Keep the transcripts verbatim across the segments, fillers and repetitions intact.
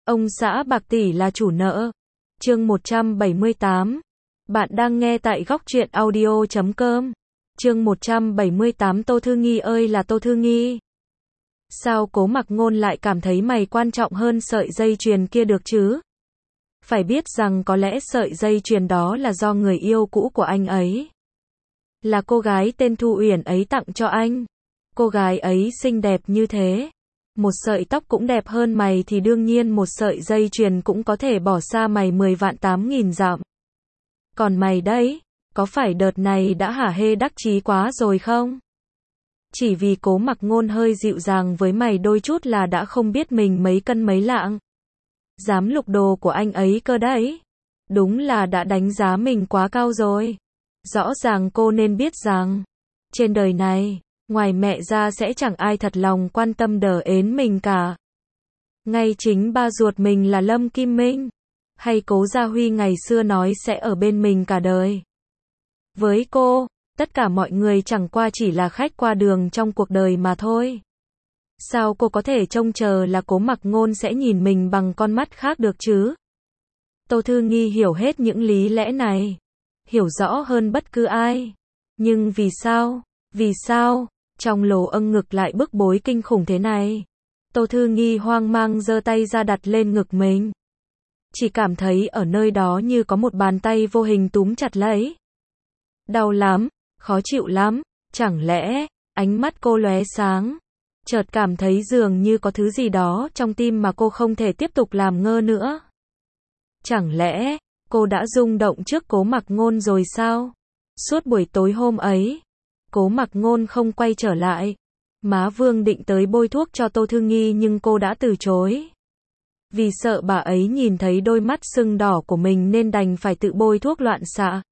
Ông xã bạc tỷ là chủ nợ. Chương một trăm bảy mươi tám. Bạn đang nghe tại góc truyện audio chấm com. Chương một trăm bảy mươi tám. Tô Thư Nghi ơi là Tô Thư Nghi. Sao Cố Mặc Ngôn lại cảm thấy mày quan trọng hơn sợi dây chuyền kia được chứ? Phải biết rằng có lẽ sợi dây chuyền đó là do người yêu cũ của anh ấy. Là cô gái tên Thu Uyển ấy tặng cho anh. Cô gái ấy xinh đẹp như thế. Một sợi tóc cũng đẹp hơn mày thì đương nhiên một sợi dây chuyền cũng có thể bỏ xa mày mười vạn tám nghìn dặm. Còn mày đấy, có phải đợt này đã hả hê đắc chí quá rồi không? Chỉ vì Cố Mặc Ngôn hơi dịu dàng với mày đôi chút là đã không biết mình mấy cân mấy lạng. Dám lục đồ của anh ấy cơ đấy. Đúng là đã đánh giá mình quá cao rồi. Rõ ràng cô nên biết rằng, trên đời này, ngoài mẹ ra sẽ chẳng ai thật lòng quan tâm đờ ến mình cả. Ngay chính ba ruột mình là Lâm Kim Minh, hay Cố Gia Huy ngày xưa nói sẽ ở bên mình cả đời. Với cô, tất cả mọi người chẳng qua chỉ là khách qua đường trong cuộc đời mà thôi. Sao cô có thể trông chờ là Cố Mặc Ngôn sẽ nhìn mình bằng con mắt khác được chứ? Tô Thư Nghi hiểu hết những lý lẽ này, hiểu rõ hơn bất cứ ai. Nhưng vì sao? Vì sao? Trong lồ âng ngực lại bức bối kinh khủng thế này. Tô Thư Nghi hoang mang giơ tay ra đặt lên ngực mình. Chỉ cảm thấy ở nơi đó như có một bàn tay vô hình túm chặt lấy. Đau lắm, khó chịu lắm, chẳng lẽ, ánh mắt cô lóe sáng. Chợt cảm thấy dường như có thứ gì đó trong tim mà cô không thể tiếp tục làm ngơ nữa. Chẳng lẽ, cô đã rung động trước Cố Mặc Ngôn rồi sao? Suốt buổi tối hôm ấy, Cố Mặc Ngôn không quay trở lại. Má Vương định tới bôi thuốc cho Tô Thư Nghi nhưng cô đã từ chối. Vì sợ bà ấy nhìn thấy đôi mắt sưng đỏ của mình nên đành phải tự bôi thuốc loạn xạ.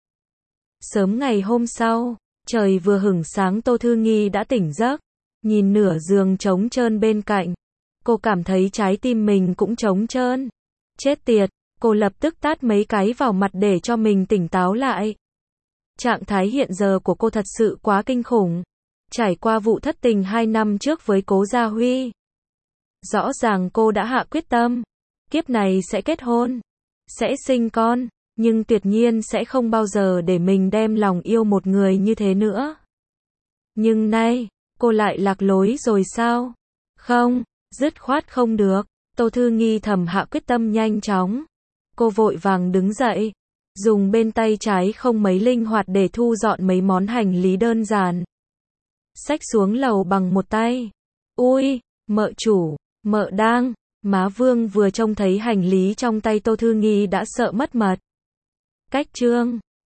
Sớm ngày hôm sau, trời vừa hửng sáng Tô Thư Nghi đã tỉnh giấc. Nhìn nửa giường trống trơn bên cạnh, cô cảm thấy trái tim mình cũng trống trơn. Chết tiệt, cô lập tức tát mấy cái vào mặt để cho mình tỉnh táo lại. Trạng thái hiện giờ của cô thật sự quá kinh khủng. Trải qua vụ thất tình hai năm trước với Cố Gia Huy, rõ ràng cô đã hạ quyết tâm, kiếp này sẽ kết hôn, sẽ sinh con, nhưng tuyệt nhiên sẽ không bao giờ để mình đem lòng yêu một người như thế nữa. Nhưng nay, cô lại lạc lối rồi sao? Không, dứt khoát không được. Tô Thư Nghi thầm hạ quyết tâm nhanh chóng. Cô vội vàng đứng dậy, dùng bên tay trái không mấy linh hoạt để thu dọn mấy món hành lý đơn giản. Xách xuống lầu bằng một tay. Ui, mợ chủ, mợ đang. Má Vương vừa trông thấy hành lý trong tay Tô Thư Nghi đã sợ mất mật. Cách trương,